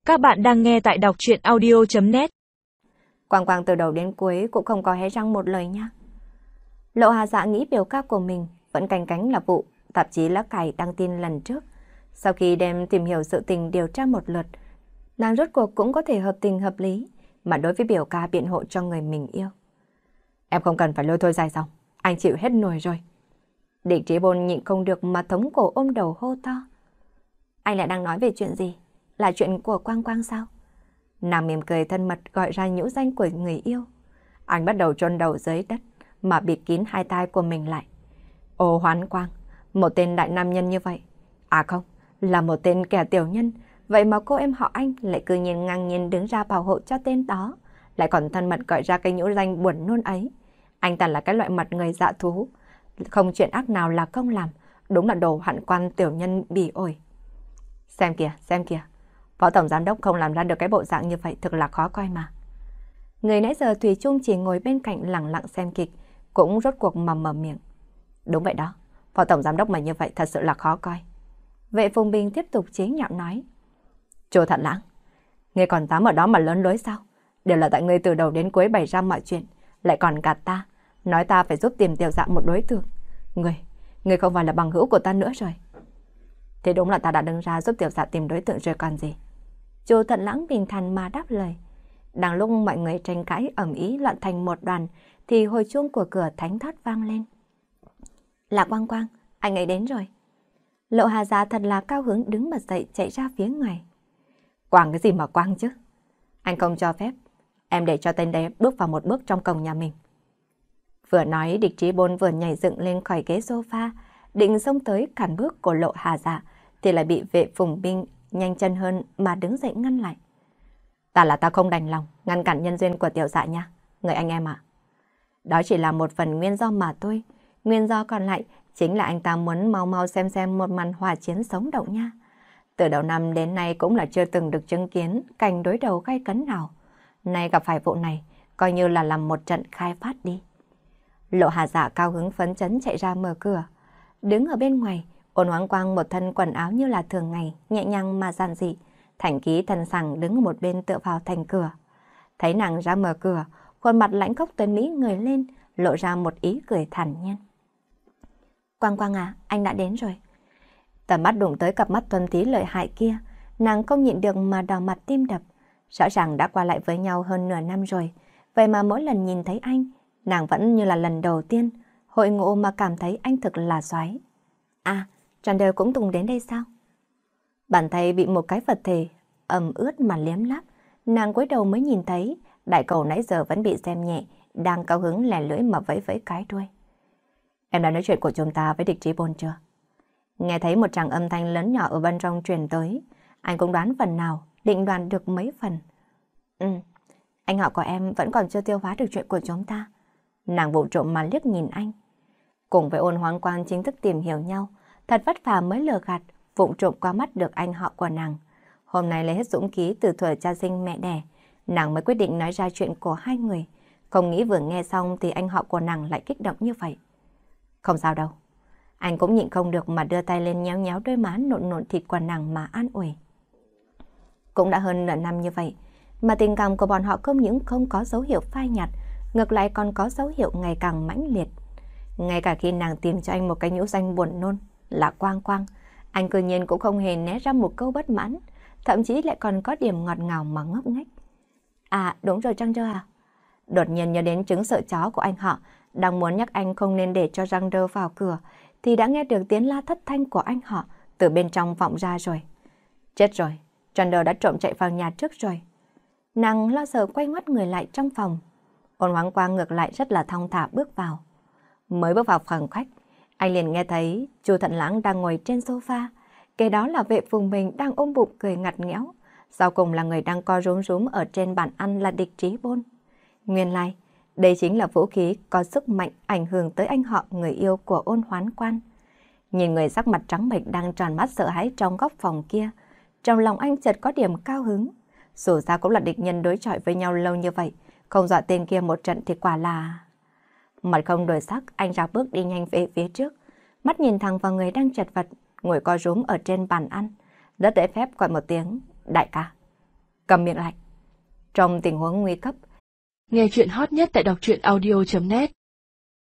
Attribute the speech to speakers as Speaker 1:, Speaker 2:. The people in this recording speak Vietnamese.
Speaker 1: Các bạn đang nghe tại đọc truyện audio.net.
Speaker 2: Quang Quang từ đầu đến cuối cũng không có hé răng một lời nha. Lộ Hà Dạ nghĩ biểu ca của mình vẫn canh cánh là vụ tạp chí lá cải đăng tin lần trước. Sau khi đem tìm hiểu sự tình điều tra một lượt, nàng rốt cuộc cũng có thể hợp tình hợp lý mà đối với biểu ca biện hộ cho người mình yêu. Em không cần phải lôi thôi dài dòng, anh chịu hết nổi rồi. Địch Trí Bôn nhịn không được mà thống cổ ôm đầu hô to. Anh lại đang nói về chuyện gì? Là chuyện của Quang Quang sao? Nàng mỉm cười thân mật gọi ra nhũ danh của người yêu. Anh bắt đầu chôn đầu dưới đất mà bịt kín hai tai của mình lại. Ô Hoán Quang, một tên đại nam nhân như vậy. À không, là một tên kẻ tiểu nhân. Vậy mà cô em họ anh lại cứ nhiên ngang nhiên đứng ra bảo hộ cho tên đó. Lại còn thân mật gọi ra cái nhũ danh buồn nôn ấy. Anh ta là cái loại mặt người dạ thú. Không chuyện ác nào là không làm. Đúng là đồ hoạn quan tiểu nhân bỉ ổi. Xem kìa, xem kìa. Phó tổng giám đốc không làm ra được cái bộ dạng như vậy thực là khó coi mà. Người nãy giờ Thủy Chung chỉ ngồi bên cạnh lặng lặng xem kịch, cũng rốt cuộc mà mở miệng. Đúng vậy đó, phó tổng giám đốc mà như vậy thật sự là khó coi. Vệ Phùng Bình tiếp tục chế nhạo nói. Chu Thận Lãng, ngươi còn dám ở đó mà lớn lối sao? Đều là tại ngươi từ đầu đến cuối bày ra mọi chuyện, lại còn gạt ta, nói ta phải giúp tìm Tiểu Dạ một đối tượng. Ngươi không phải là bằng hữu của ta nữa rồi. Thế đúng là ta đã đứng ra giúp Tiểu Dạ tìm đối tượng rồi còn gì. Chu Thận Lãng bình thản mà đáp lời. Đang lúc mọi người tranh cãi ầm ĩ loạn thành một đoàn thì hồi chuông của cửa thánh thót vang lên. Là Quang Quang, anh ấy đến rồi. Lộ Hà Dạ thật là cao hứng đứng bật dậy chạy ra phía ngoài. Quang cái gì mà Quang chứ? Anh không cho phép. Em để cho tên đấy bước vào một bước trong cổng nhà mình. Vừa nói Địch Trí Bôn vừa nhảy dựng lên khỏi ghế sofa, định xông tới cản bước của Lộ Hà Dạ thì lại bị Vệ Phùng Binh nhanh chân hơn mà đứng dậy ngăn lại. Ta không đành lòng ngăn cản nhân duyên của Tiểu Dạ nha, người anh em ạ. Đó chỉ là một phần nguyên do mà thôi. Nguyên do còn lại chính là anh ta muốn mau mau xem một màn hỏa chiến sống động nha. Từ đầu năm đến nay cũng là chưa từng được chứng kiến cảnh đối đầu gay cấn nào. Nay gặp phải vụ này, coi như là làm một trận khai phát đi. Lộ Hà Dạ cao hứng phấn chấn chạy ra mở cửa. Đứng ở bên ngoài, Ôn Hoáng Quang một thân quần áo như là thường ngày, nhẹ nhàng mà giản dị, Thành Ký thân sảng đứng ở một bên tựa vào thành cửa. Thấy nàng ra mở cửa, khuôn mặt lãnh khốc tuấn mỹ người lên, lộ ra một ý cười thản nhiên. Quang Quang à, anh đã đến rồi. Tầm mắt đụng tới cặp mắt thuần tí lợi hại kia, nàng không nhịn được mà đỏ mặt tim đập. Rõ ràng đã qua lại với nhau hơn nửa năm rồi, vậy mà mỗi lần nhìn thấy anh, nàng vẫn như là lần đầu tiên, hội ngộ mà cảm thấy anh thực là xoái. À, Trần cũng cùng đến đây sao? Bàn tay bị một cái vật thể ẩm ướt mà liếm láp, nàng cúi đầu mới nhìn thấy đại cầu nãy giờ vẫn bị xem nhẹ, đang cao hứng lè lưỡi mà vẫy vẫy cái đuôi. Em đã nói chuyện của chúng ta với Địch Trí Bôn chưa? Nghe thấy một tràng âm thanh lớn nhỏ ở bên trong truyền tới, anh cũng đoán phần nào, định đoán được mấy phần. Anh họ của em vẫn còn chưa tiêu hóa được chuyện của chúng ta. Nàng vụ trộm mà liếc nhìn anh. Cùng với Ôn Hoáng Quang chính thức tìm hiểu nhau, thật vất vả mới lừa gạt, vụng trộm qua mắt được anh họ của nàng. Hôm nay lấy hết dũng khí từ thuở cha sinh mẹ đẻ, nàng mới quyết định nói ra chuyện của hai người. Không nghĩ vừa nghe xong thì anh họ của nàng lại kích động như vậy. Không sao đâu. Anh cũng nhịn không được mà đưa tay lên nhéo nhéo đôi má nộn nộn thịt của nàng mà an ủi. Cũng đã hơn nửa năm như vậy, mà tình cảm của bọn họ không những không có dấu hiệu phai nhạt, ngược lại còn có dấu hiệu ngày càng mãnh liệt. Ngay cả khi nàng tìm cho anh một cái nhũ danh buồn nôn là Quang Quang, anh tự nhiên cũng không hề né ra một câu bất mãn, thậm chí lại còn có điểm ngọt ngào mà ngốc nghếch. À đúng rồi Trăng Rơ à. Đột nhiên nhớ đến trứng sợ chó của anh họ, đang muốn nhắc anh không nên để cho Răng Rơ vào cửa, thì đã nghe được tiếng la thất thanh của anh họ từ bên trong vọng ra rồi. Chết rồi, Trăng Rơ đã trộm chạy vào nhà trước rồi. Nàng lo sợ quay ngoắt người lại trong phòng. Ôn Hoáng Quang ngược lại rất là thong thả bước vào. Mới bước vào phòng khách, anh liền nghe thấy Chu Thận Lãng đang ngồi trên sofa, kế đó là Vệ Phùng Bình đang ôm bụng cười ngặt nghẽo, sau cùng là người đang co rúm rúm ở trên bàn ăn là Địch Trí Bôn. Nguyên lai, đây chính là vũ khí có sức mạnh ảnh hưởng tới anh họ người yêu của Ôn Hoán Quan. Nhìn người sắc mặt trắng bệch đang tròn mắt sợ hãi trong góc phòng kia, trong lòng anh chợt có điểm cao hứng. Dù sao cũng là địch nhân đối chọi với nhau lâu như vậy, không dọa tên kia một trận thì quả là... Mặt không đổi sắc, anh ra bước đi nhanh về phía trước, mắt nhìn thẳng vào người đang chật vật, ngồi co rúm ở trên bàn ăn, rất lễ phép gọi một tiếng, đại ca. cầm miệng lại. Trong tình huống nguy cấp,
Speaker 1: Nghe chuyện hot nhất tại đọc truyện audio.net